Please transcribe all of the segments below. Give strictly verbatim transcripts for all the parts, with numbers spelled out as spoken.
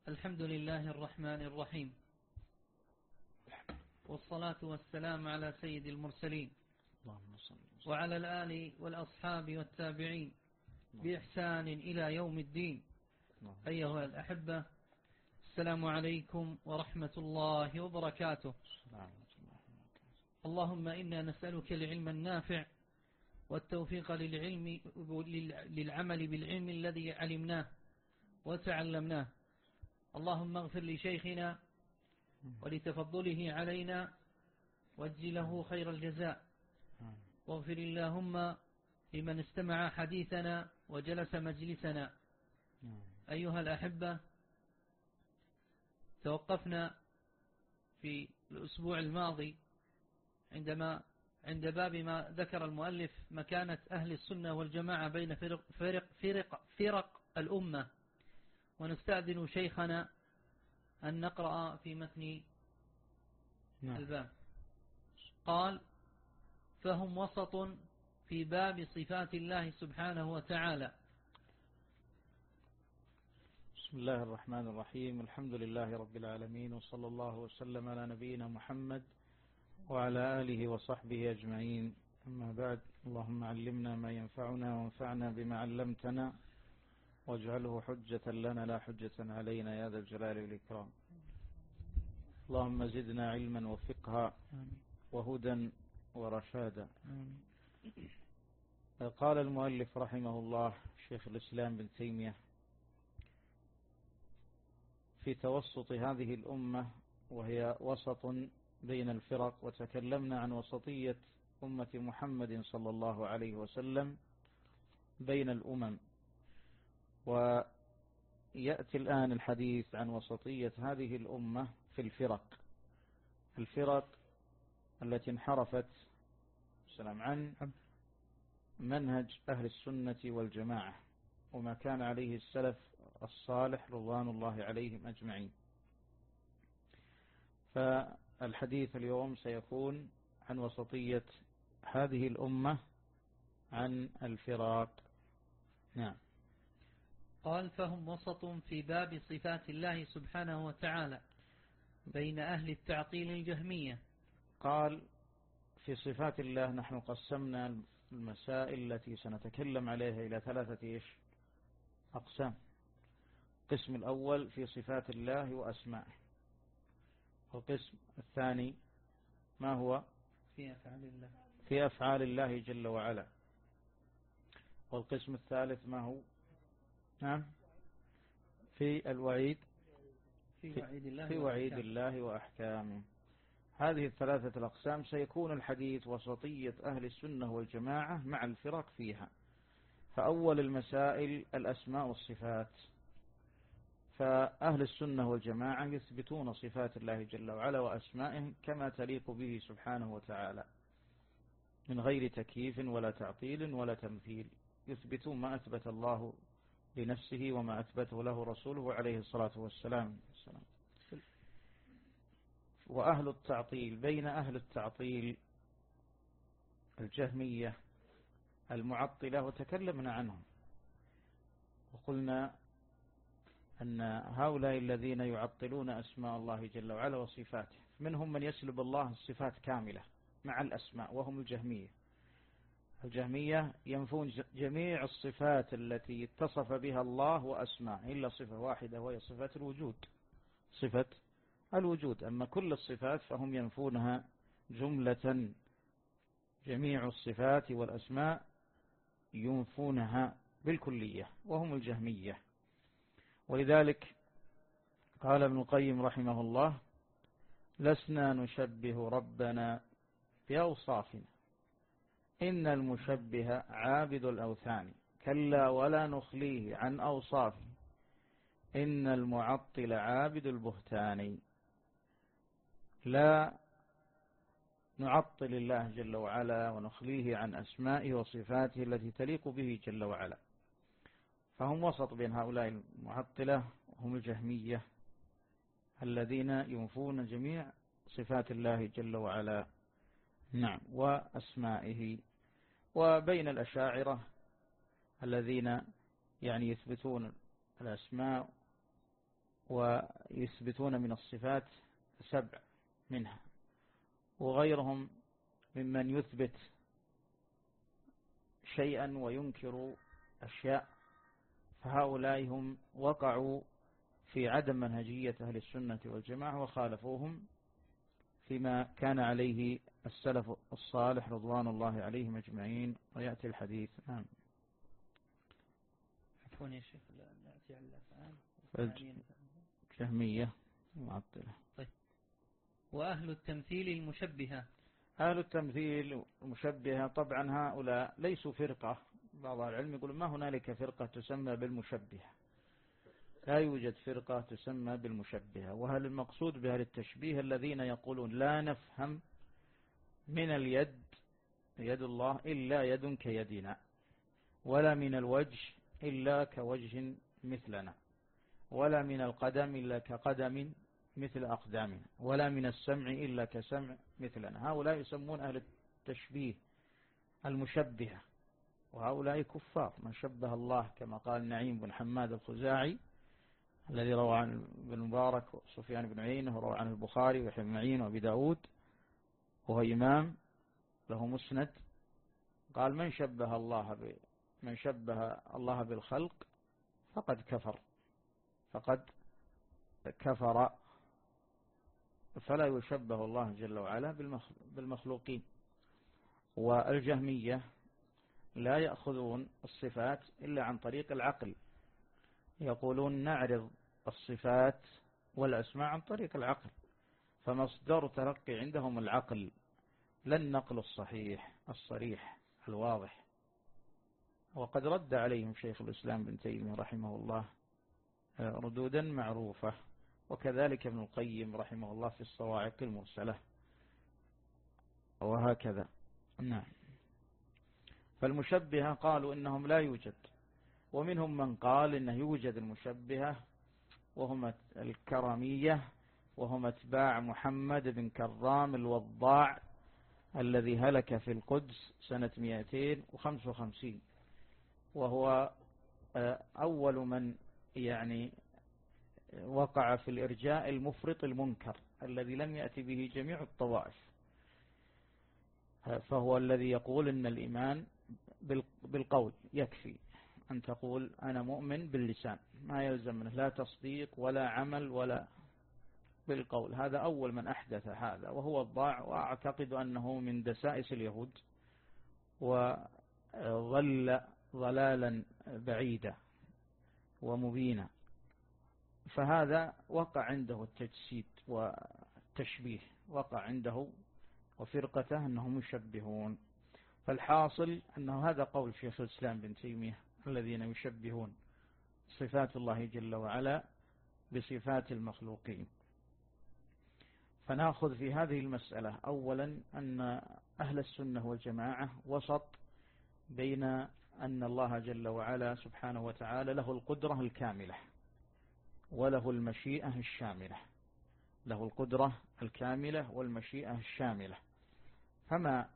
الحمد لله الرحمن الرحيم، والصلاة والسلام على سيد المرسلين وعلى الآل والأصحاب والتابعين بإحسان إلى يوم الدين. أيها الأحبة، السلام عليكم ورحمة الله وبركاته. اللهم إنا نسألك العلم النافع والتوفيق للعلم للعمل بالعلم الذي علمناه وتعلمناه. اللهم اغفر لشيخنا ولتفضله علينا واجزله خير الجزاء، واغفر اللهم لمن استمع حديثنا وجلس مجلسنا. أيها الأحبة، توقفنا في الأسبوع الماضي عندما عند باب ما ذكر المؤلف مكانة أهل السنة والجماعة بين فرق, فرق, فرق, فرق الأمة، ونستأذن شيخنا أن نقرأ في متن الباب. قال: فهم وسط في باب صفات الله سبحانه وتعالى. بسم الله الرحمن الرحيم، الحمد لله رب العالمين، وصلى الله وسلم على نبينا محمد وعلى آله وصحبه أجمعين. أما بعد، اللهم علمنا ما ينفعنا وانفعنا بما علمتنا واجعله حجة لنا لا حجة علينا يا ذا الجلال والإكرام. اللهم زدنا علما وفقها وهدى ورشادا. قال المؤلف رحمه الله شيخ الإسلام بن تيمية في توسط هذه الأمة، وهي وسط بين الفرق، وتكلمنا عن وسطية أمة محمد صلى الله عليه وسلم بين الأمم، ويأتي الآن الحديث عن وسطية هذه الأمة في الفرق الفرق التي انحرفت السلام عن منهج أهل السنة والجماعة وما كان عليه السلف الصالح رضوان الله عليهم أجمعين. فالحديث اليوم سيكون عن وسطية هذه الأمة عن الفرق. نعم. قال: فهم وسط في باب صفات الله سبحانه وتعالى بين أهل التعطيل الجهمية. قال: في صفات الله نحن قسمنا المسائل التي سنتكلم عليها إلى ثلاثة إيش أقسام. القسم الأول في صفات الله وأسمائه، والقسم الثاني ما هو في أفعال الله في أفعال الله جل وعلا، والقسم الثالث ما هو نعم في الوعيد في وعيد الله, في وعيد الله وأحكامه. هذه الثلاثة الأقسام سيكون الحديث وسطية أهل السنة والجماعة مع الفرق فيها. فأول المسائل الأسماء والصفات، فأهل السنة والجماعة يثبتون صفات الله جل وعلا وأسمائه كما تليق به سبحانه وتعالى من غير تكييف ولا تعطيل ولا تمثيل، يثبتون ما أثبت الله لنفسه وما أثبته له رسوله عليه الصلاة والسلام. وأهل التعطيل، بين أهل التعطيل الجهمية المعطلة، وتكلمنا عنهم وقلنا أن هؤلاء الذين يعطلون أسماء الله جل وعلا وصفاته، منهم من يسلب الله الصفات كاملة مع الأسماء، وهم الجهمية. الجهمية ينفون جميع الصفات التي اتصف بها الله وأسماء إلا صفة واحدة، وهي صفة الوجود صفة الوجود أما كل الصفات فهم ينفونها جملة. جميع الصفات والأسماء ينفونها بالكلية، وهم الجهمية. ولذلك قال ابن القيم رحمه الله: لسنا نشبه ربنا بأوصافنا، إن المشبه عابد الأوثان، كلا ولا نخليه عن أوصافه، إن المعطل عابد البهتان. لا نعطل الله جل وعلا ونخليه عن أسمائه وصفاته التي تليق به جل وعلا. فهم وسط بين هؤلاء المعطلة وهم الجهمية الذين ينفون جميع صفات الله جل وعلا نعم وأسمائه، وبين ويثبتون من الصفات سبع منها، وغيرهم ممن يثبت شيئا وينكر أشياء، فهؤلاء هم وقعوا في عدم منهجية أهل السنة والجماعة وخالفوهم فيما كان عليه السلف الصالح رضوان الله عليهم أجمعين. ويأتي الحديث. نعم. عفوا يا شيخ، نأتي على الأفعال. الجهمية معطلة. طيب. وأهل التمثيل المشبهة. أهل التمثيل المشبهة طبعا هؤلاء ليسوا فرقة. بعض العلم يقول ما هنالك فرقة تسمى بالمشبهة، لا يوجد فرقة تسمى بالمشبهة. وهل المقصود بهذا التشبيه الذين يقولون لا نفهم من اليد يد الله إلا يد كيدنا، ولا من الوجه إلا كوجه مثلنا، ولا من القدم إلا كقدم مثل أقدامنا، ولا من السمع إلا كسمع مثلنا. هؤلاء يسمون أهل التشبيه المشبهة، وهؤلاء كفار. من شبه الله كما قال نعيم بن حماد الخزاعي الذي روى عن ابن مبارك وسفيان بن عيينة، وروى عن البخاري ويحيى بن معين وأبي داود، وهو إمام له مسند، قال من شبه الله ب... من شبه الله بالخلق فقد كفر فقد كفر فلا يشبه الله جل وعلا بالمخلوقين. والجهمية لا يأخذون الصفات إلا عن طريق العقل، يقولون نعرض الصفات والأسماء عن طريق العقل، فمصدر تلقي عندهم العقل لا النقل الصحيح الصريح الواضح. وقد رد عليهم شيخ الإسلام بن تيمية رحمه الله ردودا معروفة، وكذلك ابن القيم رحمه الله في الصواعق المرسلة، وهكذا. نعم. فالمشبهة قالوا إنهم لا يوجد، ومنهم من قال إنه يوجد المشبهة، وهم الكرامية، وهم اتباع محمد بن كرام الوضاع الذي هلك في القدس سنة مئتين وخمسة وخمسين، وهو أول من يعني وقع في الإرجاء المفرط المنكر الذي لم يأتي به جميع الطوائف. فهو الذي يقول إن الإيمان بالقول يكفي، أن تقول أنا مؤمن باللسان، ما يلزم منه لا تصديق ولا عمل ولا بالقول. هذا أول من أحدث هذا، وهو الضاع، وأعتقد أنه من دسائس اليهود، وظل ضلالا بعيدا ومبينا. فهذا وقع عنده التجسيد والتشبيه، وقع عنده وفرقته أنهم يشبهون. فالحاصل أنه هذا قول شيخ الإسلام بن تيمية الذين يشبهون صفات الله جل وعلا بصفات المخلوقين. فنأخذ في هذه المسألة أولا أن أهل السنة والجماعة وسط بين أن الله جل وعلا سبحانه وتعالى له القدرة الكاملة وله المشيئة الشاملة، له القدرة الكاملة والمشيئة الشاملة. فما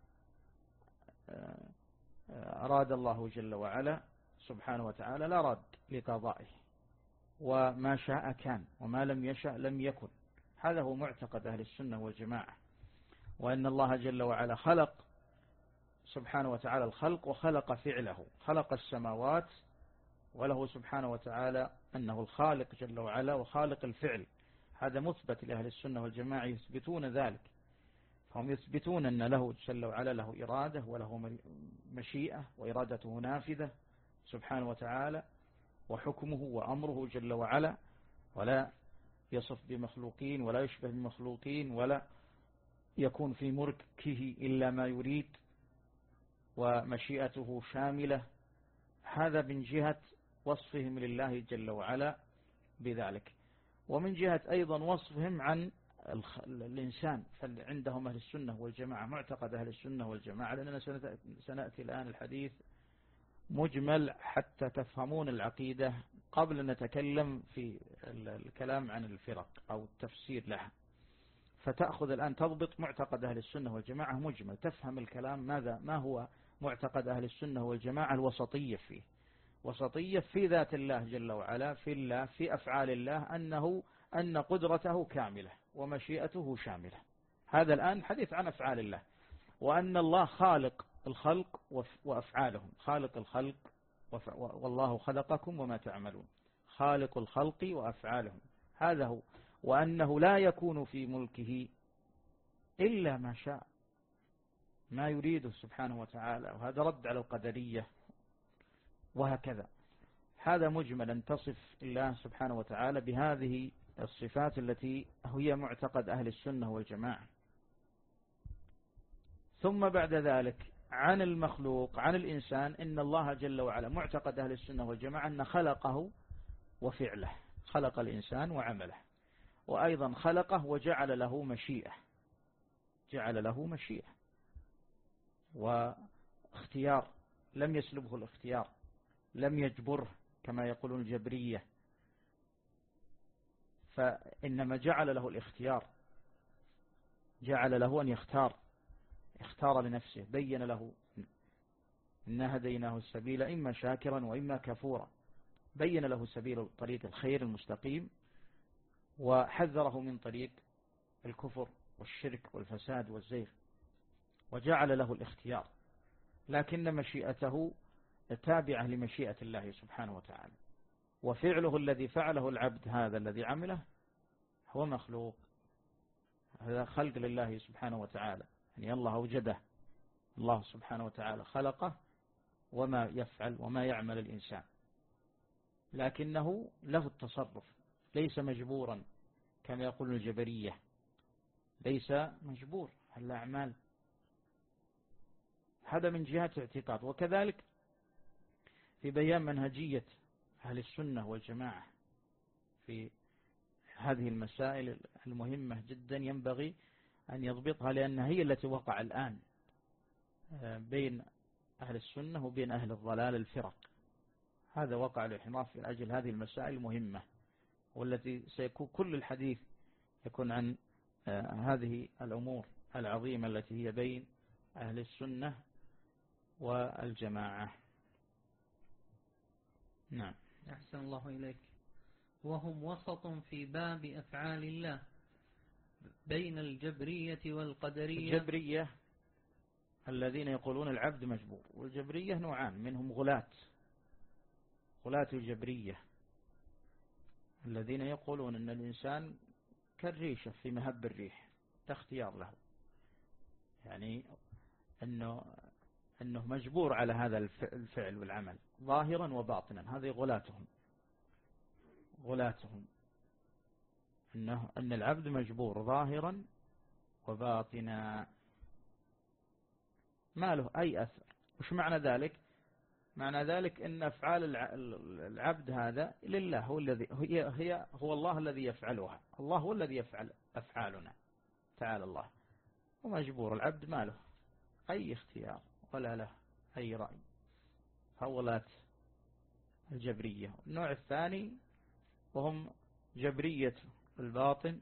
أراد الله جل وعلا سبحانه وتعالى لا رد لقضائه، وما شاء كان وما لم يشاء لم يكن. هذا هو معتقد أهل السنة والجماعة. وأن الله جل وعلا خلق سبحانه وتعالى الخلق وخلق فعله، خلق السماوات، وله سبحانه وتعالى أنه الخالق جل وعلا وخالق الفعل. هذا مثبت لأهل السنة والجماعة، يثبتون ذلك. فهم يثبتون أن له جل وعلا له إرادة وله مشيئة، وإرادته نافذة سبحانه وتعالى، وحكمه وأمره جل وعلا، ولا يصف بمخلوقين ولا يشبه بمخلوقين، ولا يكون في ملكه إلا ما يريد، ومشيئته شاملة. هذا من جهة وصفهم لله جل وعلا بذلك. ومن جهة أيضا وصفهم عن الإنسان، فعندهم أهل السنة والجماعة معتقد أهل السنة والجماعة، لأننا سنأتي الآن الحديث مجمل حتى تفهمون العقيدة قبل أن نتكلم في الكلام عن الفرق أو التفسير لها. فتأخذ الآن تضبط معتقد أهل السنة والجماعة مجمل، تفهم الكلام ماذا ما هو معتقد أهل السنة والجماعة الوسطية فيه. وسطية في ذات الله جل وعلا، في الله، في أفعال الله، أنه أن قدرته كاملة ومشيئته شاملة. هذا الآن حديث عن أفعال الله، وأن الله خالق الخلق وأفعالهم، خالق الخلق والله خلقكم وما تعملون، خالق الخلق وأفعالهم، هذا هو. وأنه لا يكون في ملكه إلا ما شاء، ما يريده سبحانه وتعالى، وهذا رد على القدرية وهكذا. هذا مجملا تصف الله سبحانه وتعالى بهذه الصفات التي هي معتقد أهل السنة والجماعة. ثم بعد ذلك عن المخلوق، عن الإنسان، إن الله جل وعلا معتقد أهل السنة والجماعة أن خلقه وفعله، خلق الإنسان وعمله، وأيضا خلقه وجعل له مشيئة، جعل له مشيئة واختيار، لم يسلبه الاختيار، لم يجبره كما يقولون الجبرية، فإنما جعل له الاختيار، جعل له أن يختار، اختار لنفسه، بين له إنا هديناه السبيل إما شاكرا وإما كفورا، بين له سبيل طريق الخير المستقيم، وحذره من طريق الكفر والشرك والفساد والزيغ، وجعل له الاختيار، لكن مشيئته تابعة لمشيئة الله سبحانه وتعالى. وفعله الذي فعله العبد، هذا الذي عمله، هو مخلوق، هذا خلق لله سبحانه وتعالى، يعني الله أوجده، الله سبحانه وتعالى خلقه وما يفعل وما يعمل الإنسان، لكنه له التصرف، ليس مجبورا كما يقول الجبرية، ليس مجبور الأعمال. هذا من جهة اعتقاد. وكذلك في بيان منهجية أهل السنة والجماعة في هذه المسائل المهمة جدا، ينبغي أن يضبطها، لأنها هي التي وقع الآن بين أهل السنة وبين أهل الضلال الفرق. هذا وقع الانحراف في أجل هذه المسائل المهمة، والتي سيكون كل الحديث يكون عن هذه الأمور العظيمة التي هي بين أهل السنة والجماعة. نعم. أحسن الله إليك. وهم وسط في باب أفعال الله بين الجبرية والقدرية. الجبرية الذين يقولون العبد مجبور، والجبرية نوعان، منهم غلاة، غلاة الجبرية الذين يقولون أن الإنسان كالريشة في مهب الريح، اختيار له، يعني أنه أنه مجبور على هذا الفعل والعمل ظاهرا وباطنا. هذه غلاتهم، غلاتهم أنه أن العبد مجبور ظاهرا وباطنا، ما له أي أثر. وش معنى ذلك؟ معنى ذلك أن أفعال العبد هذا لله، هو الذي هي هي هو الله الذي يفعلها، الله هو الذي يفعل أفعالنا تعالى الله، ومجبور العبد ما له أي اختيار ولا له أي رأي. هؤلاء الجبرية. النوع الثاني وهم جبرية الباطن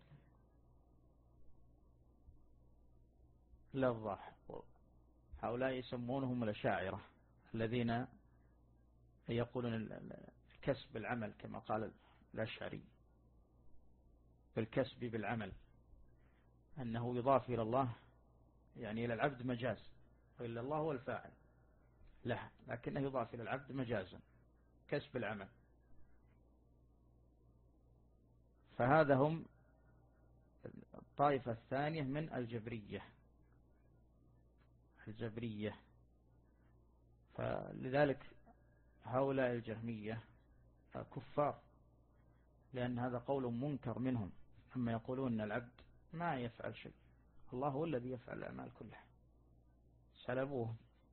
للظاهر، هؤلاء يسمونهم الأشاعرة الذين يقولون الكسب بالعمل، كما قال الأشعري بالكسب بالعمل، أنه يضاف إلى الله، يعني إلى العبد مجاز، وإلا الله هو الفاعل له، لكنه يضاف إلى العبد مجازا، كسب العمل. فهذا هم الطائفة الثانية من الجبرية، الجبرية. فلذلك هؤلاء الجهمية كفار، لأن هذا قول منكر منهم، أما يقولون أن العبد ما يفعل شيء، الله هو الذي يفعل الأعمال كلها. سلبوه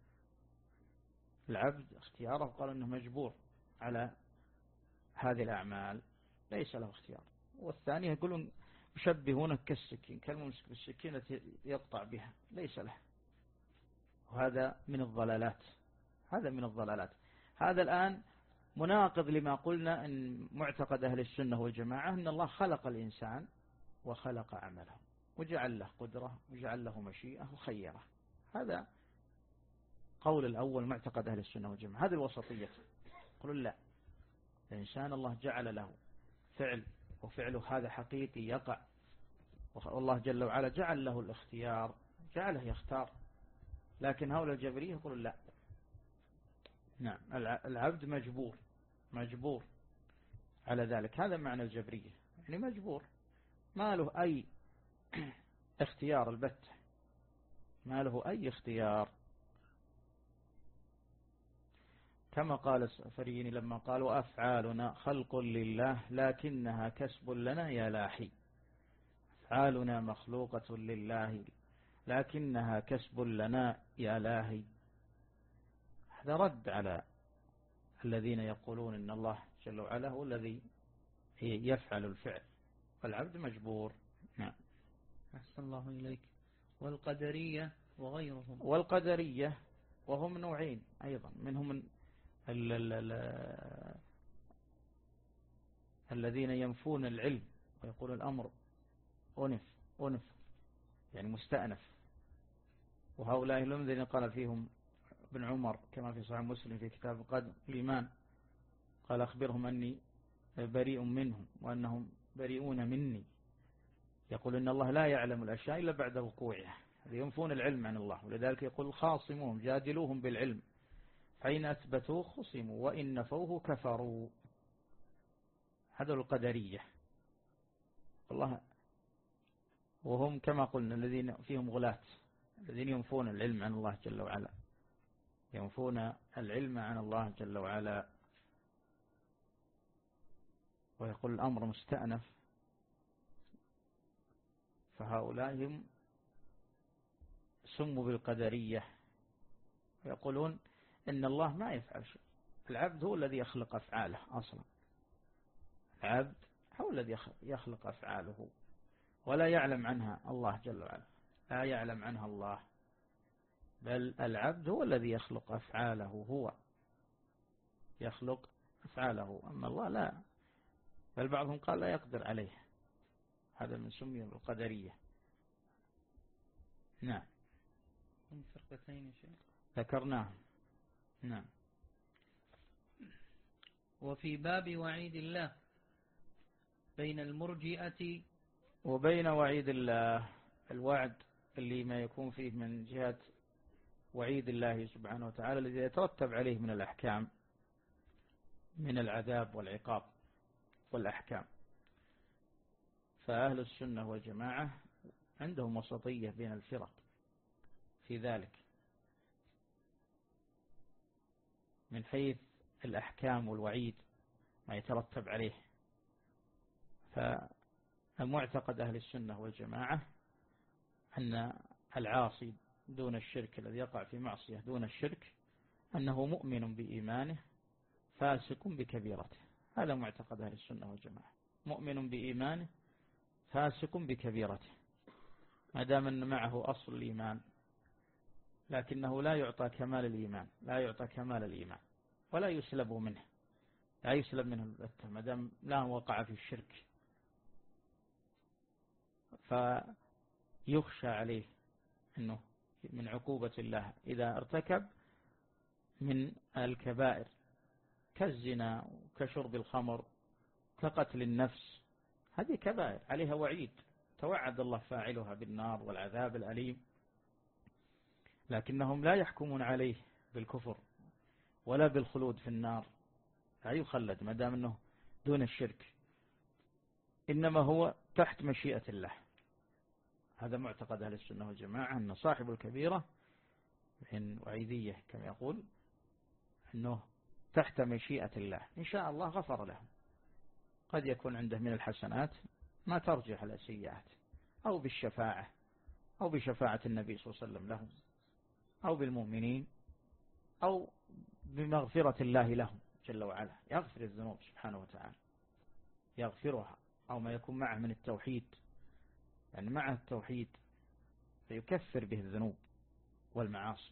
العبد اختياره، قالوا أنه مجبور على هذه الأعمال، ليس له اختيار. والثاني يقولون يشبهونه كالسكين، كالممسك بالسكين التي يقطع بها، ليس له. وهذا من الضلالات، هذا من الضلالات. هذا الآن مناقض لما قلنا أن معتقد أهل السنة والجماعة أن الله خلق الإنسان وخلق عمله وجعل له قدرة وجعل له مشيئة وخيره. هذا قول الأول معتقد أهل السنة والجماعة، هذه الوسطية. يقولون لا، الإنسان الله جعل له فعل، وفعله هذا حقيقي يقع، والله جل وعلا جعل له الاختيار، جعله يختار. لكن هؤلاء الجبرية يقولون لا، نعم العبد مجبور مجبور على ذلك. هذا معنى الجبرية، يعني مجبور، ما له أي اختيار البتة، ما له أي اختيار. كما قال السفريين لما قالوا أفعالنا خلق لله لكنها كسب لنا يا لاحي، أفعالنا مخلوقة لله لكنها كسب لنا يا لاهي. هذا رد على الذين يقولون إن الله جل وعلا هو الذي يفعل الفعل والعبد مجبور. نعم. أحسن الله إليك. والقدرية وغيرهم. والقدرية وهم نوعين أيضا، منهم ال ال ال الذين ينفون العلم ويقول الأمر أنف أنف يعني مستأنف، وهؤلاء الذين قال فيهم ابن عمر كما في صحيح مسلم في كتاب قدر الإيمان، قال أخبرهم أني بريء منهم وأنهم بريئون مني. يقول إن الله لا يعلم الأشياء إلا بعد وقوعها، ينفون العلم عن الله. ولذلك يقول خاصموهم جادلوهم بالعلم فإن أثبتوه خصموا وإن نفوه كفروا. هذا القدرية والله، وهم كما قلنا الذين فيهم غلاة، الذين ينفون العلم عن الله جل وعلا، ينفون العلم عن الله جل وعلا، ويقول الأمر مستأنف. فهؤلاء هم سموا بالقدرية، ويقولون إن الله ما يفعل شيء، العبد هو الذي يخلق أفعاله أصلا، العبد هو الذي يخلق أفعاله ولا يعلم عنها الله جل وعلا، لا يعلم عنها الله، بل العبد هو الذي يخلق أفعاله، هو يخلق أفعاله، أما الله لا، بل بعضهم قال لا يقدر عليه. هذا من سمي بالقدرية. نعم. هم فرقتين شيء ذكرناه. نعم. وفي باب وعيد الله بين المرجئة وبين وعيد الله، الوعد اللي ما يكون فيه من جهة وعيد الله سبحانه وتعالى الذي يترتب عليه من الأحكام، من العذاب والعقاب والأحكام. فأهل السنة والجماعة عندهم وسطية بين الفرق في ذلك من حيث الأحكام والوعيد ما يترتب عليه. فمعتقد أهل السنة والجماعة أن العاصي دون الشرك، الذي يقع في معصية دون الشرك، أنه مؤمن بإيمانه فاسق بكبيرته. هذا معتقد أهل السنة والجماعة، مؤمن بإيمانه فاسق بكبيرته، ما دام أن معه أصل الإيمان، لكنه لا يعطى كمال الإيمان، لا يعطى كمال الإيمان ولا يسلب منه، لا يسلب منه البتة ما دام لا وقع في الشرك. فيخشى عليه أنه من عقوبة الله إذا ارتكب من الكبائر كالزنا وكشرب الخمر كقتل النفس، هذه كبائر عليها وعيد، توعد الله فاعلها بالنار والعذاب الأليم، لكنهم لا يحكمون عليه بالكفر ولا بالخلود في النار، لا يخلد ما دام أنه دون الشرك، إنما هو تحت مشيئة الله. هذا معتقد أهل السنة والجماعة، أن صاحب الكبيرة من وعيدية كما يقول أنه تحت مشيئة الله، إن شاء الله غفر له، قد يكون عنده من الحسنات ما ترجح على السيئات، أو بالشفاعة أو بشفاعة النبي صلى الله عليه وسلم لهم، أو بالمؤمنين، أو بمغفرة الله لهم جل وعلا، يغفر الذنوب سبحانه وتعالى، يغفرها، أو ما يكون معه من التوحيد، يعني معه التوحيد فيكفر به الذنوب والمعاصي.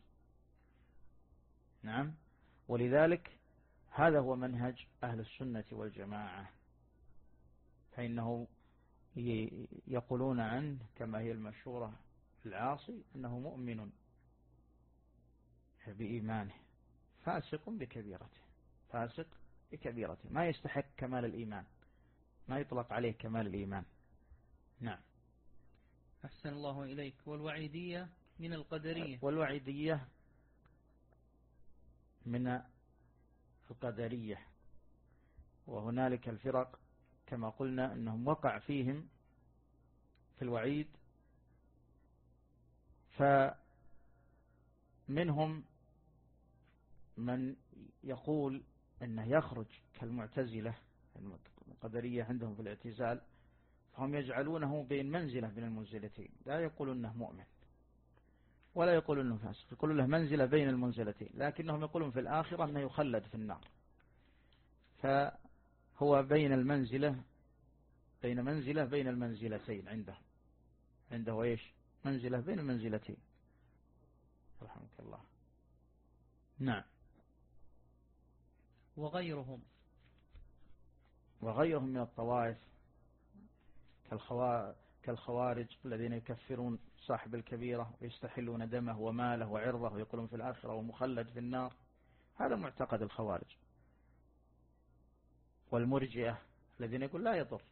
نعم. ولذلك هذا هو منهج أهل السنة والجماعة، فإنه يقولون عنه كما هي المشهورة العاصي أنه مؤمن بإيمانه فاسق بكبيرته، فاسق بكبيرته، ما يستحق كمال الإيمان، ما يطلق عليه كمال الإيمان. نعم. أحسن الله إليك. والوعيدية من القدرية. والوعيدية من القدرية، وهنالك الفرق كما قلنا أنهم وقع فيهم في الوعيد، فمنهم من يقول أنه يخرج كالمعتزلة. القدرية عندهم في الاعتزال، فهم يجعلونه بين منزلة بين المنزلتين، لا يقولون أنه مؤمن ولا يقولون أنه فاسق، يقولون له منزلة بين المنزلتين، لكنهم يقولون في الآخرة أنه يخلد في النار. فهو بين المنزلة بين منزلة بين المنزلتين عنده عنده إيش؟ منزلة بين المنزلتين. رحمك الله. نعم. وغيرهم وغيرهم من الطوائف كالخوارج الذين يكفرون صاحب الكبيرة ويستحلون دمه وماله وعرضه ويقولون في الآخرة ومخلد في النار، هذا معتقد الخوارج. والمرجئة الذين يقول لا يضر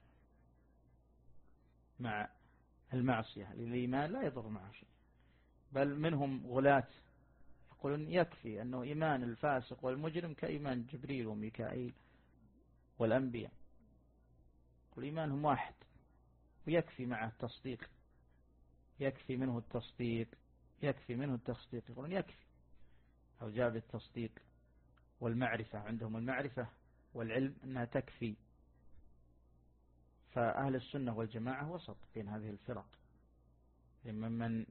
مع المعصية، الإيمان لا يضر معه شيء، بل منهم غلاة يقولون يكفي أنه إيمان الفاسق والمجرم كإيمان جبريل وميكائيل والأنبياء، والإيمانهم واحد ويكفي معه التصديق، يكفي منه التصديق يكفي منه التصديق يقولون يكفي، أو جاب التصديق والمعرفة، عندهم المعرفة والعلم أنها تكفي. فأهل السنة والجماعة وسط بين هذه الفرق، ممن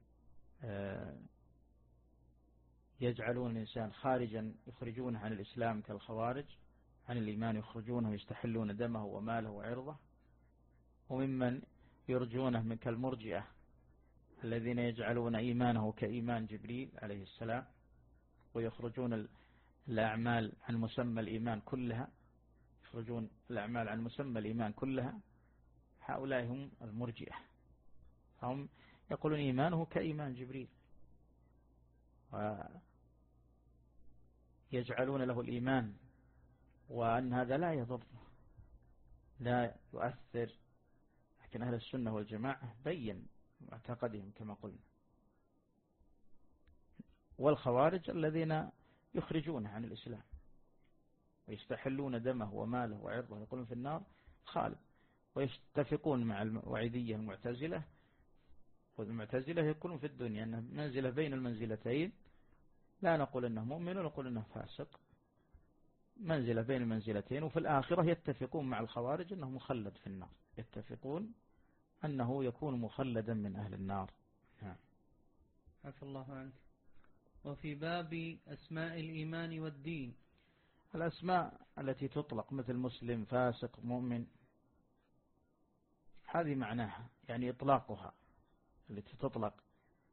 يجعلون الإنسان خارجا يخرجونه عن الإسلام كالخوارج، عن الإيمان يخرجونه ويستحلون دمه وماله وعرضه، وممن يرجونه من كالمرجئة الذين يجعلون إيمانه كإيمان جبريل عليه السلام، ويخرجون الأعمال عن مسمى الإيمان كلها، يخرجون الأعمال عن مسمى الإيمان كلها. هؤلاء هم المرجئة، هم يقولون إيمانه كإيمان جبريل، ويجعلون له الإيمان وأن هذا لا يضر لا يؤثر. لكن أهل السنة والجماعة بين معتقدهم كما قلنا. والخوارج الذين يخرجونه عن الإسلام ويستحلون دمه وماله وعرضه، يقولون في النار خالد، ويتفقون مع الوعيدية المعتزلة، والمعتزلة يقولون في الدنيا أنه منزلة بين المنزلتين، لا نقول أنه مؤمن ونقول أنه فاسق، منزلة بين المنزلتين. وفي الآخرة يتفقون مع الخوارج أنه مخلد في النار، يتفقون أنه يكون مخلدا من أهل النار. عفى الله عنك. وفي باب أسماء الإيمان والدين، الأسماء التي تطلق مثل مسلم فاسق مؤمن، هذه معناها يعني إطلاقها التي تطلق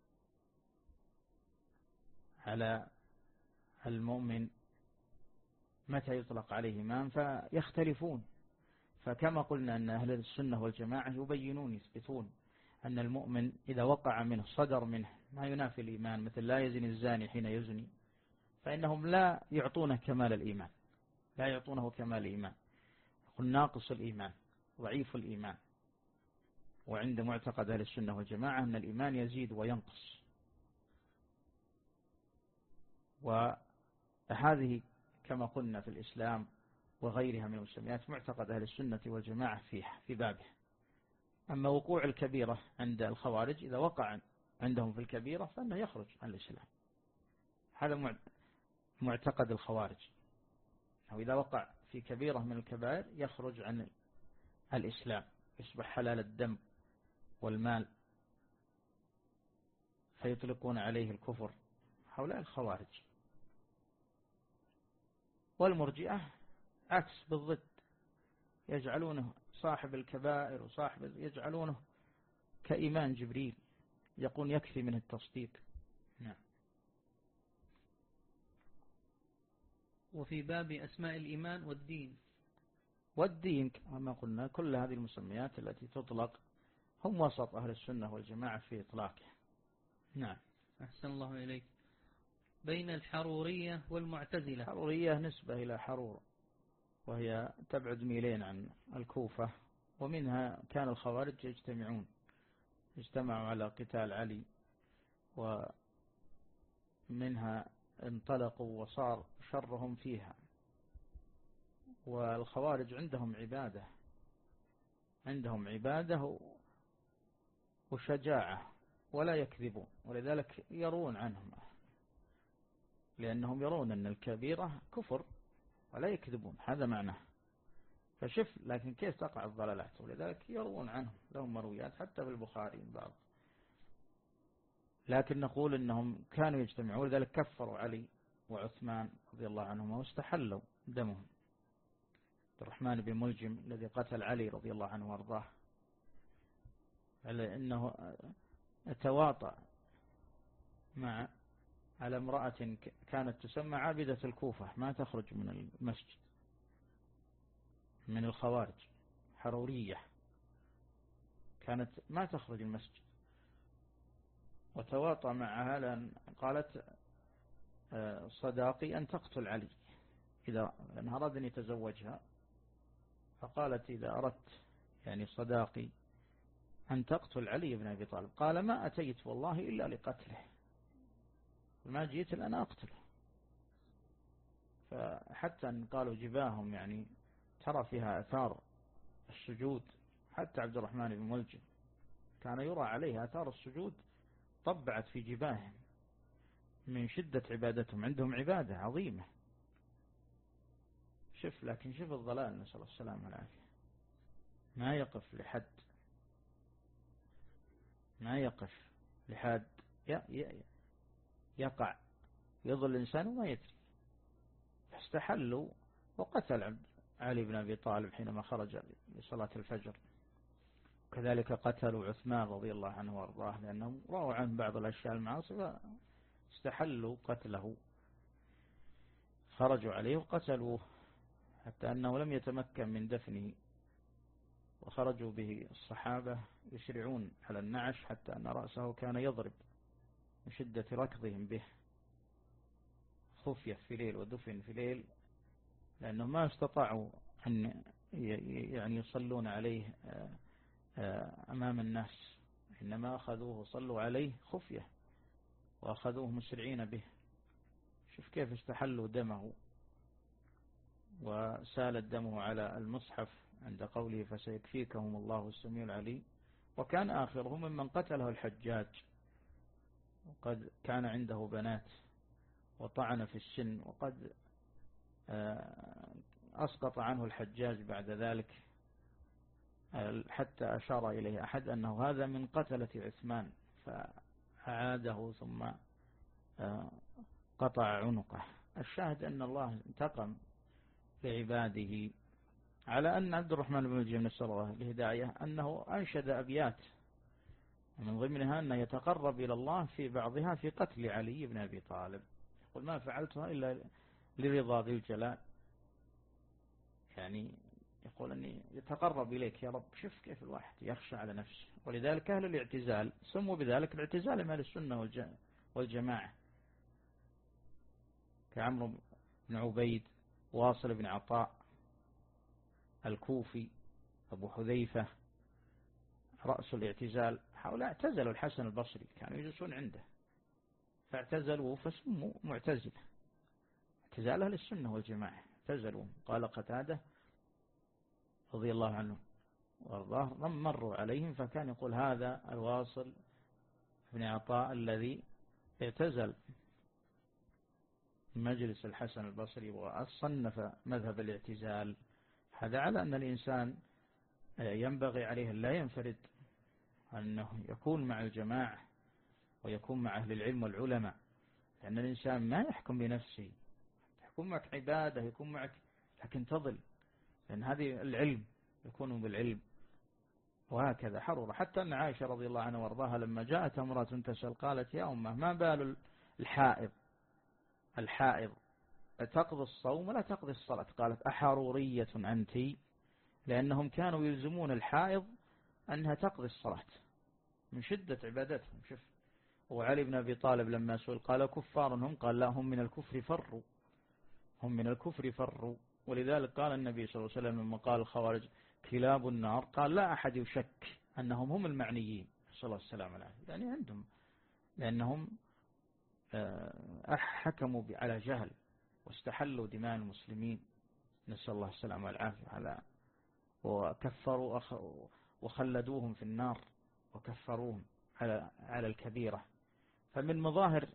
على المؤمن متى يطلق عليه إيمان، فيختلفون. فكما قلنا أن أهل السنة والجماعة يبينون يثبتون أن المؤمن إذا وقع منه صدر منه ما ينافي الإيمان، مثل لا يزني الزاني حين يزني، فإنهم لا يعطونه كمال الإيمان، لا يعطونه كمال الإيمان، يقول ناقص الإيمان ضعيف الإيمان. وعند معتقد أهل السنة والجماعة أن الإيمان يزيد وينقص. وهذه كما قلنا في الإسلام وغيرها من المسميات معتقد أهل السنة والجماعة فيها في بابه. أما وقوع الكبيرة عند الخوارج، إذا وقع عندهم في الكبيرة فإنه يخرج عن الإسلام، هذا معتقد الخوارج، أو إذا وقع في كبيرة من الكبائر يخرج عن الإسلام، يصبح حلال الدم والمال، فيطلقون عليه الكفر. هؤلاء الخوارج. والمرجئة عكس بالضد، يجعلونه صاحب الكبائر وصاحب يجعلونه كإيمان جبريل، يقول يكفي من التصديق. نعم. وفي باب أسماء الإيمان والدين، والدين كما قلنا كل هذه المسميات التي تطلق هم وسط أهل السنة والجماعة في إطلاقها. نعم. أحسن الله إليك. بين الحرورية والمعتزلة. الحرورية نسبة إلى حرور، وهي تبعد ميلين عن الكوفة، ومنها كان الخوارج يجتمعون اجتمعوا على قتال علي، ومنها انطلقوا وصار شرهم فيها. والخوارج عندهم عبادة عندهم عبادة وشجاعة ولا يكذبون، ولذلك يرون عنهم، لأنهم يرون أن الكبيرة كفر ولا يكذبون، هذا معناه. فشف لكن كيف تقع الضلالات، ولذلك يروون عنهم، لهم مرويات حتى في البخاري بعض. لكن نقول أنهم كانوا يجتمعون، ولذلك كفروا علي وعثمان رضي الله عنهما واستحلوا دمهم. عبد الرحمن بن ملجم الذي قتل علي رضي الله عنه وارضاه، لأنه تواطأ مع على امرأة كانت تسمى عابدة الكوفة، ما تخرج من المسجد، من الخوارج، حرورية كانت ما تخرج المسجد، وتواطأ معها لأن قالت صداقي أن تقتل علي إذا أن أراد أن يتزوجها، فقالت إذا أردت يعني صداقي أن تقتل علي بن أبي طالب، قال ما أتيت والله إلا لقتله، ما جئت الآن أقتله. فحتى أن قالوا جباههم يعني ترى فيها أثار السجود، حتى عبد الرحمن بن ملجم كان يرى عليه أثار السجود طبعت في جباههم من شدة عبادتهم، عندهم عبادة عظيمة. شوف لكن شوف الضلال، نسأل الله السلامة والعافية، ما يقف لحد ما يقف لحد يقع يضل الإنسان وما يدري. فاستحلوا وقتل عبد علي بن أبي طالب حينما خرج لصلاة الفجر، وكذلك قتلوا عثمان رضي الله عنه وارضاه، لأنهم رأوا عن بعض الأشياء المعاصي فاستحلوا قتله، خرجوا عليه وقتلوه حتى أنه لم يتمكن من دفنه، وخرجوا به الصحابة يسرعون على النعش حتى أن رأسه كان يضرب من شدة ركضهم به، خفية في ليل ودفن في ليل، لأنهم ما استطاعوا أن يعني يصلون عليه أمام الناس، إنما أخذوه وصلوا عليه خفية وأخذوه مسرعين به. شوف كيف استحلوا دمه، وسال دمه على المصحف عند قوله فسيكفيكهم الله السميع العليم. وكان آخرهم ممن قتله الحجاج، وقد كان عنده بنات وطعن في السن، وقد أسقط عنه الحجاج بعد ذلك، حتى أشار إليه أحد أنه هذا من قتلة عثمان، فأعاده ثم قطع عنقه. الشاهد أن الله انتقم لعباده، على أن عبد الرحمن بن ملجم نسأل الله الهداية أنه أنشد أبيات من ضمنها أنه يتقرب إلى الله في بعضها في قتل علي بن أبي طالب، يقول ما فعلتها إلا لرضا ذي الجلال، يعني يقول أني يتقرب إليك يا رب. شوف كيف الواحد يخشى على نفسه. ولذلك أهل الاعتزال سموا بذلك الاعتزال من أهل السنة والجماعة، كعمرو بن عبيد، واصل بن عطاء الكوفي، أبو حذيفة رأس الاعتزال. هؤلاء اعتزلوا الحسن البصري، كانوا يجلسون عنده فاعتزلوا فسموا معتزلة، اعتزال أهل السنة والجماعة اعتزلوا. قال قتادة رضي الله عنه وارضاه مروا عليهم فكان يقول هذا الواصل بن عطاء الذي اعتزل مجلس الحسن البصري وصنف مذهب الاعتزال. هذا على أن الإنسان ينبغي عليه أن لا ينفرد، أنه يكون مع الجماعة ويكون مع أهل العلم والعلماء، لأن الإنسان ما يحكم بنفسه، يكون معك عبادة يكون معك لكن تضل، لأن هذه العلم يكون بالعلم. وهكذا حرر، حتى أن عائشة رضي الله عنها وارضاها لما جاءت امرأة تسأل قالت يا أمه ما بال الحائض الحائض تقضي الصوم ولا تقضي الصلاة؟ قالت أحرورية أنت؟ لأنهم كانوا يلزمون الحائض أنها تقضي الصلاة من شدة عبادتهم. شوف، وعلي بن أبي طالب لما سئل قال كفار هم؟ قال لا، هم من الكفر فروا، هم من الكفر فروا. ولذلك قال النبي صلى الله عليه وسلم لما قال الخوارج كلاب النار، قال لا أحد يشك أنهم هم المعنيين صلى الله عليه وسلم العافية، يعني عندهم، لأنهم حكموا على جهل واستحلوا دماء المسلمين، نسأل الله السلامة والعافية، على وكفروا وخلدوهم في النار وكفروهم على على الكبيرة. فمن مظاهر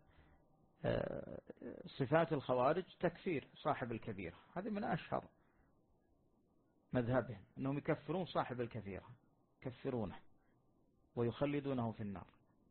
صفات الخوارج تكفير صاحب الكبيرة، هذه من أشهر مذهبهم، أنهم يكفرون صاحب الكبيرة، يكفرونه ويخلدونه في النار.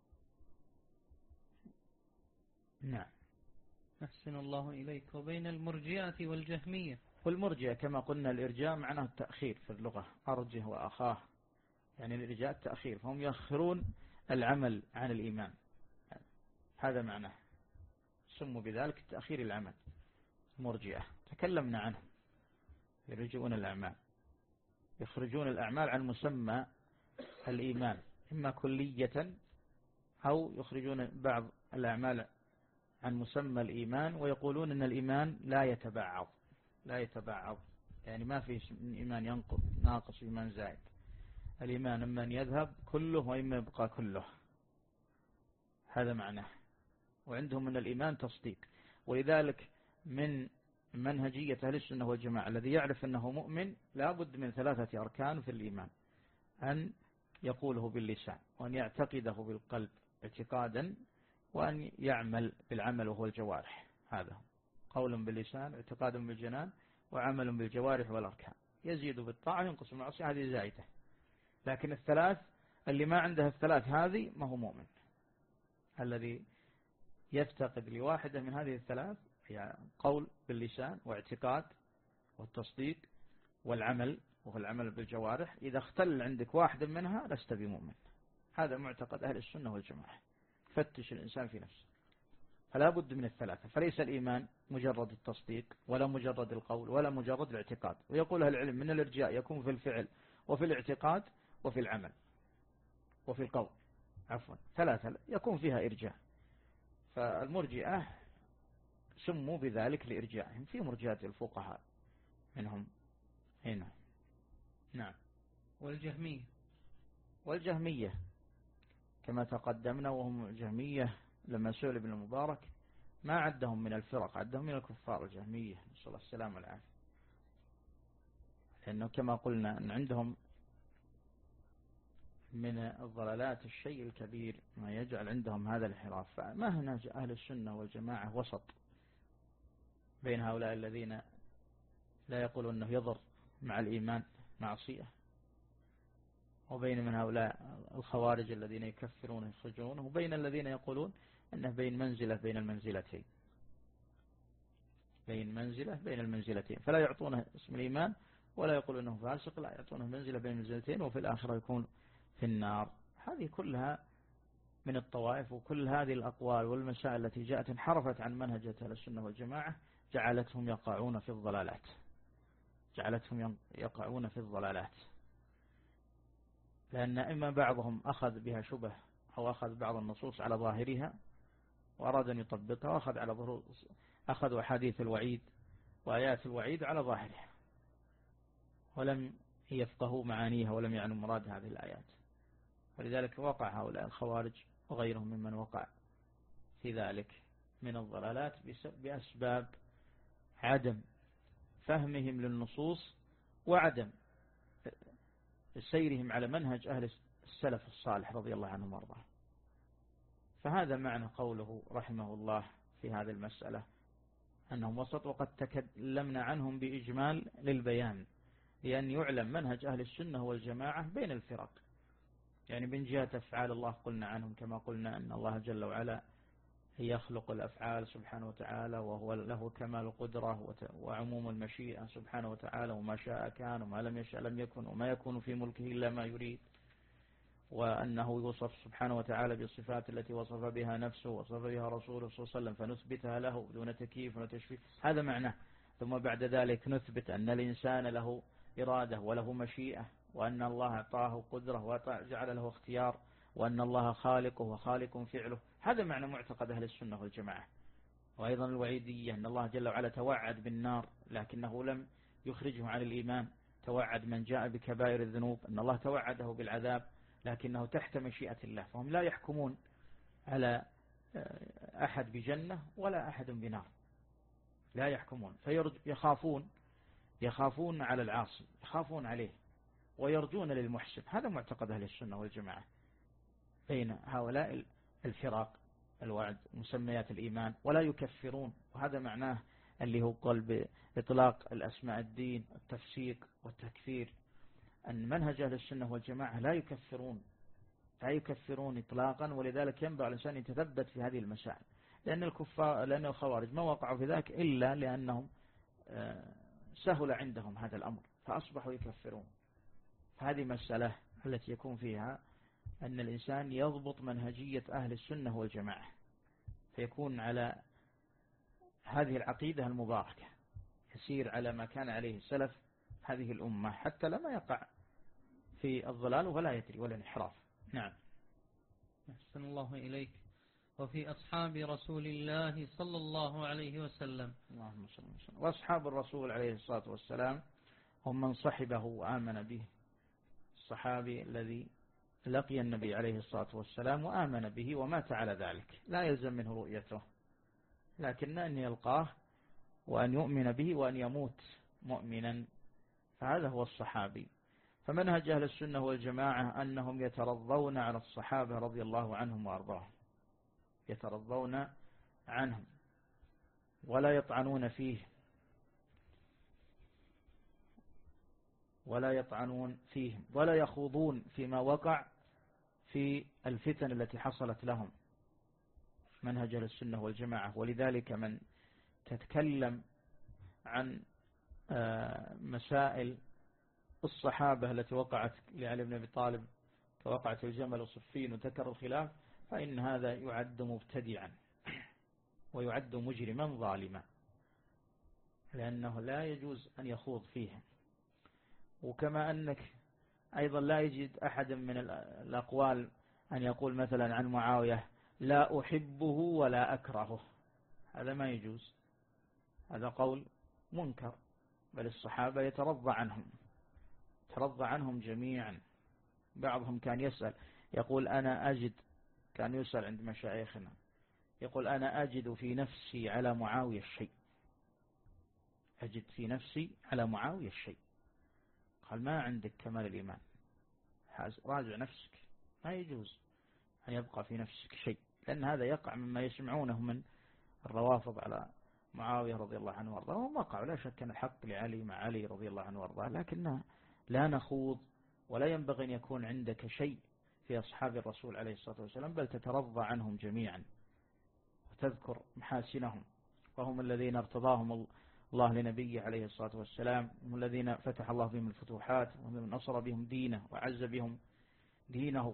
نعم. أحسن الله إليك. وبين المرجئة والجهمية. والمرجئة كما قلنا الإرجاء معناه التأخير في اللغة، أرجه وأخاه، يعني الإرجاء التأخير، فهم يأخرون العمل عن الإيمان، هذا معناه، سموا بذلك تأخير العمل. مرجئة تكلمنا عنهم، يرجعون الأعمال، يخرجون الأعمال عن مسمى الإيمان إما كلية أو يخرجون بعض الأعمال عن مسمى الإيمان، ويقولون أن الإيمان لا يتبعض، لا يتبعض يعني ما في إيمان ينقص ناقص إيمان زائد، الإيمان إما أن يذهب كله وإما يبقى كله، هذا معناه. وعندهم من الإيمان تصديق، ولذلك من منهجية أهل السنة والجماعة الذي يعرف أنه مؤمن لا بد من ثلاثة أركان في الإيمان: أن يقوله باللسان، وأن يعتقده بالقلب اعتقادا، وأن يعمل بالعمل وهو الجوارح، هذا قول باللسان، اعتقاد بالجنان، وعمل بالجوارح والأركان، يزيد بالطاعة ينقص بالمعصية، هذه زائدة. لكن الثلاث اللي ما عنده الثلاث هذه ما هو مؤمن. الذي يفتقد لواحدة من هذه الثلاث هي قول باللسان واعتقاد والتصديق والعمل وهو العمل بالجوارح، إذا اختل عندك واحدة منها لست بمؤمن. هذا معتقد أهل السنة والجماعة، فتش الإنسان في نفسه، فلا بد من الثلاثة. فليس الإيمان مجرد التصديق ولا مجرد القول ولا مجرد الاعتقاد. ويقول أهل العلم من الإرجاء يكون في الفعل وفي الاعتقاد وفي العمل وفي القول، عفوا ثلاثة يكون فيها إرجاء. فالمرجئة سموا بذلك لإرجاعهم، في مرجئات الفقهاء منهم هنا. نعم. والجهمية. والجهمية كما تقدمنا، وهم الجهمية لما سئل ابن المبارك ما عدهم من الفرق، عدهم من الكفار الجهمية، نسأل الله السلامة والعافية، لأنه كما قلنا أن عندهم من الضلالات الشيء الكبير ما يجعل عندهم هذا الانحراف. فمنهج أهل السنة والجماعة وسط بين هؤلاء الذين لا يقولون أنه يضر مع الإيمان معصية، وبين من هؤلاء الخوارج الذين يكفرون يخرجونه، وبين الذين يقولون أنه بين منزلة بين المنزلتين، بين منزلة بين المنزلتين، فلا يعطونه اسم الإيمان ولا يقول أنه فاسق، لا يعطونه منزلة بين المنزلتين، وفي الآخرة يكون في النار. هذه كلها من الطوائف، وكل هذه الأقوال والمسائل التي جاءت انحرفت عن منهج أهل السنة والجماعة، جعلتهم يقعون في الضلالات، جعلتهم يقعون في الضلالات، لأن إما بعضهم أخذ بها شبه أو أخذ بعض النصوص على ظاهرها وأراد أن يطبقها، وأخذ على ظهور أخذ أحاديث الوعيد وآيات الوعيد على ظاهرها، ولم يفقهوا معانيها ولم يعنوا مراد هذه الآيات. ولذلك وقع هؤلاء الخوارج وغيرهم ممن وقع في ذلك من الضلالات بأسباب عدم فهمهم للنصوص وعدم سيرهم على منهج أهل السلف الصالح رضي الله عنهم وارضاهم. فهذا معنى قوله رحمه الله في هذه المسألة أنهم وسط، وقد تكلمنا عنهم بإجمال للبيان، لأن يعلم منهج أهل السنة والجماعة بين الفرق. يعني من جهة أفعال الله قلنا عنهم كما قلنا أن الله جل وعلا يخلق الأفعال سبحانه وتعالى، وهو له كمال القدرة وعموم المشيئة سبحانه وتعالى، وما شاء كان وما لم يشاء لم يكن، وما يكون في ملكه إلا ما يريد، وأنه يوصف سبحانه وتعالى بالصفات التي وصف بها نفسه وصف بها رسوله صلى الله عليه وسلم، فنثبتها له دون تكييف وتشبيه، هذا معناه. ثم بعد ذلك نثبت أن الإنسان له إرادة وله مشيئة، وأن الله أعطاه قدرة وجعل له اختيار، وأن الله خالقه وخالق فعله، هذا معنى معتقد أهل السنة والجماعة. وأيضا الوعيدية أن الله جل وعلا توعد بالنار لكنه لم يخرجه عن الإيمان، توعد من جاء بكبائر الذنوب أن الله توعده بالعذاب لكنه تحت مشيئة الله، فهم لا يحكمون على أحد بجنة ولا أحد بنار، لا يحكمون، فيخافون يخافون على العاصي، يخافون عليه ويرجون للمحسن. هذا معتقد أهل السنة والجماعة بين هؤلاء الفرق الوعد مسميات الإيمان، ولا يكفرون. وهذا معناه اللي هو قال بإطلاق الأسماء الدين التفسيق والتكفير، أن منهج أهل السنة والجماعة لا يكفرون لا يكفرون إطلاقا. ولذلك ينبغي الإنسان يتثبت في هذه المسائل، لأن الكفار لأن الخوارج ما وقعوا في ذلك إلا لأنهم سهل عندهم هذا الأمر فأصبحوا يكفرون. هذه مسألة التي يكون فيها أن الإنسان يضبط منهجية أهل السنة والجماعة، فيكون على هذه العقيدة المباركة، يسير على ما كان عليه السلف هذه الأمة حتى لما يقع في الضلال ولا يدري ولا الانحراف. نعم. أحسن الله إليك. وفي أصحاب رسول الله صلى الله عليه وسلم. اللهم صل وسلم. وأصحاب الرسول عليه الصلاة والسلام هم من صحبه وآمن به، الصحابي الذي لقي النبي عليه الصلاة والسلام وآمن به ومات على ذلك، لا يلزم منه رؤيته، لكن أن يلقاه وأن يؤمن به وأن يموت مؤمنا، فهذا هو الصحابي. فمنهج أهل السنة والجماعة أنهم يترضون على الصحابة رضي الله عنهم وأرضاهم، يترضون عنهم ولا يطعنون فيه ولا يطعنون فيهم ولا يخوضون فيما وقع في الفتن التي حصلت لهم، منهج أهل السنة والجماعة. ولذلك من تتكلم عن مسائل الصحابة التي وقعت لعلي بن أبي طالب كوقعت الجمل وصفين وذكر الخلاف، فإن هذا يعد مبتدعا ويعد مجرما ظالما، لأنه لا يجوز أن يخوض فيه. وكما أنك أيضا لا يجد أحد من الأقوال أن يقول مثلا عن معاوية لا أحبه ولا أكرهه، هذا ما يجوز، هذا قول منكر، بل الصحابة يترضى عنهم ترضى عنهم جميعا. بعضهم كان يسأل يقول أنا أجد، كان يسأل عند مشايخنا يقول أنا أجد في نفسي على معاوية الشيء، أجد في نفسي على معاوية الشيء. قال ما عندك كمال الإيمان، راجع نفسك، ما يجوز أن يبقى في نفسك شيء، لأن هذا يقع مما يسمعونه من الروافض على معاوية رضي الله عنه وارضاه، وهم وقعوا لا شك أن الحق لعلي مع علي رضي الله عنه وارضاه، لكن لا نخوض ولا ينبغي أن يكون عندك شيء في أصحاب الرسول عليه الصلاة والسلام، بل تترضى عنهم جميعا وتذكر محاسنهم، وهم الذين ارتضاهم الله لنبيه عليه الصلاة والسلام، هم الذين فتح الله بهم الفتوحات، وهم من نصر بهم دينه وعز بهم دينه.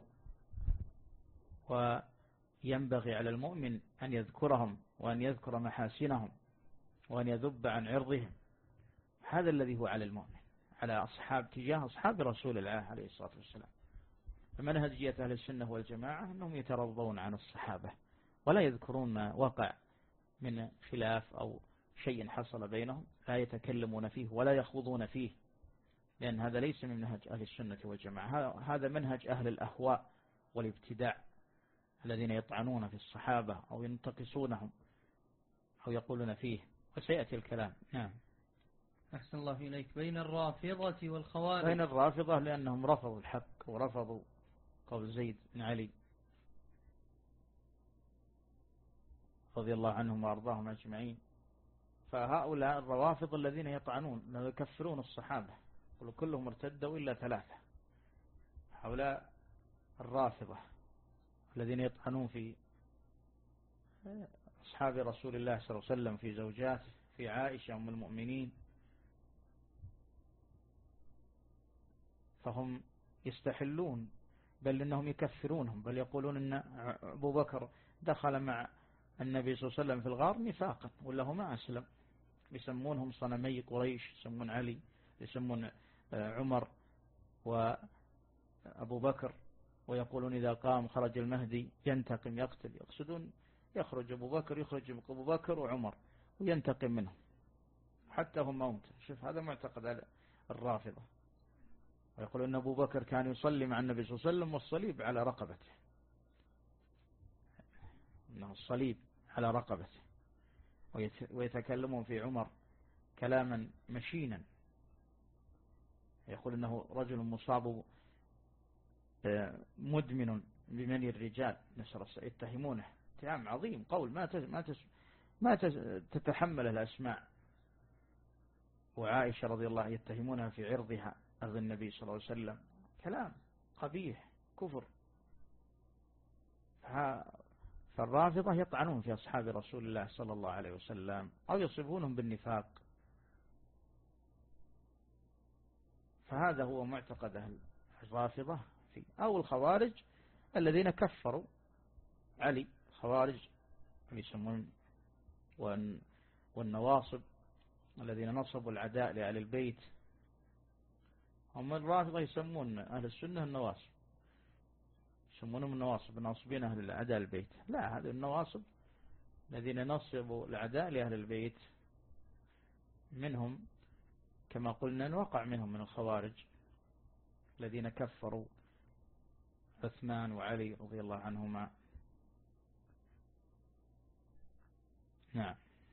وينبغي على المؤمن أن يذكرهم وأن يذكر محاسنهم وأن يذب عن عرضهم، هذا الذي هو على المؤمن على أصحاب تجاه أصحاب رسول الله عليه الصلاة والسلام. فمنهجية أهل السنة والجماعة أنهم يترضون عن الصحابة ولا يذكرون ما وقع من خلاف أو شيء حصل بينهم، لا يتكلمون فيه ولا يخوضون فيه، لأن هذا ليس من منهج أهل السنة والجماعة، هذا منهج أهل الأهواء والابتداع الذين يطعنون في الصحابة أو ينتقصونهم أو يقولون فيه، وسيأتي الكلام. نعم. أحسن الله إليك. بين الرافضة والخوارج. بين الرافضة لأنهم رفضوا الحق ورفضوا قول زيد بن علي رضي الله عنهم وأرضاهم أجمعين. فهؤلاء الروافض الذين يطعنون يكفرون الصحابة وكلهم ارتدوا إلا ثلاثة، هؤلاء الرافضة الذين يطعنون في أصحاب رسول الله صلى الله عليه وسلم، في زوجاته، في عائشة أم المؤمنين، فهم يستحلون بل إنهم يكفرونهم، بل يقولون أن أبو بكر دخل مع النبي صلى الله عليه وسلم في الغار نفاقا ولا هو ما أسلم. يسمونهم صنمي قريش، يسمون علي، يسمون عمر وأبو بكر، ويقولون إذا قام خرج المهدي ينتقم يقتل، يقصدون يخرج أبو بكر يخرج أبو بكر وعمر وينتقم منهم. حتى هم موت. شوف هذا معتقد الرافضة. ويقول أن أبو بكر كان يصلي مع النبي صلى الله عليه وسلم والصليب على رقبته، أنه الصليب على رقبته. ويتكلمون في عمر كلاما مشينا، يقول أنه رجل مصاب مدمن بمني الرجال، نسأل يتهمونه اتهام عظيم، قول ما ما ما تتحمل الأسماع. وعائشة رضي الله عنها يتهمونها في عرضها، عرض النبي صلى الله عليه وسلم، كلام قبيح كفر. فالرافضة يطعنون في أصحاب رسول الله صلى الله عليه وسلم أو يصفونهم بالنفاق. فهذا هو معتقد الرافضة في أو الخوارج الذين كفروا علي، خوارج يسمون، والنواصب الذين نصبوا العداء لأهل البيت. هم الرافضة يسمون أهل السنة النواصب، يسمونهم النواصب، ناصبين أهل العداء البيت. لا، هذا النواصب الذين نصبوا العداء لأهل البيت، منهم كما قلنا وقع منهم من الخوارج الذين كفروا عثمان وعلي رضي الله عنهما. نعم.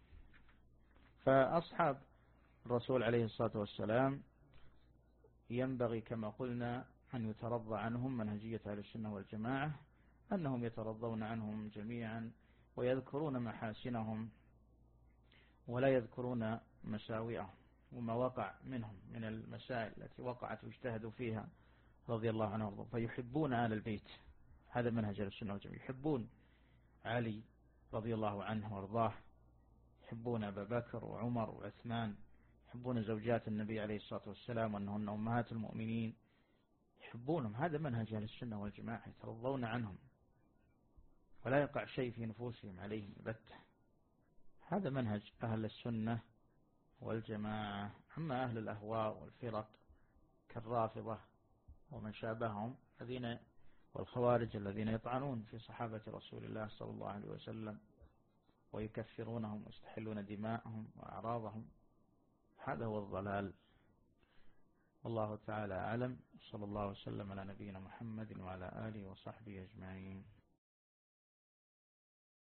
فأصحاب الرسول عليه الصلاة والسلام ينبغي كما قلنا أن يترضى عنهم منهجية أهل السنة والجماعة، أنهم يترضون عنهم جميعا ويذكرون محاسنهم ولا يذكرون مساوئهم وما وقع منهم من المسائل التي وقعت واجتهدوا فيها رضي الله عنهم. فيحبون آل البيت، هذا منهج أهل السنة والجماعة. يحبون علي رضي الله عنه وارضاه، يحبون أبا بكر وعمر وعثمان، يحبون زوجات النبي عليه الصلاة والسلام وأنهن أمهات المؤمنين، يحبونهم. هذا منهج أهل السنة والجماعة، يترضون عنهم ولا يقع شيء في نفوسهم عليهم البتة. هذا منهج أهل السنة والجماعة. أما أهل الأهواء والفرق كالرافضة ومن شابههم الذين والخوارج الذين يطعنون في صحابة رسول الله صلى الله عليه وسلم ويكفرونهم ويستحلون دماءهم وأعراضهم، هذا هو الضلال. والله تعالى أعلم. صلى الله وسلم على نبينا محمد وعلى آله وصحبه أجمعين.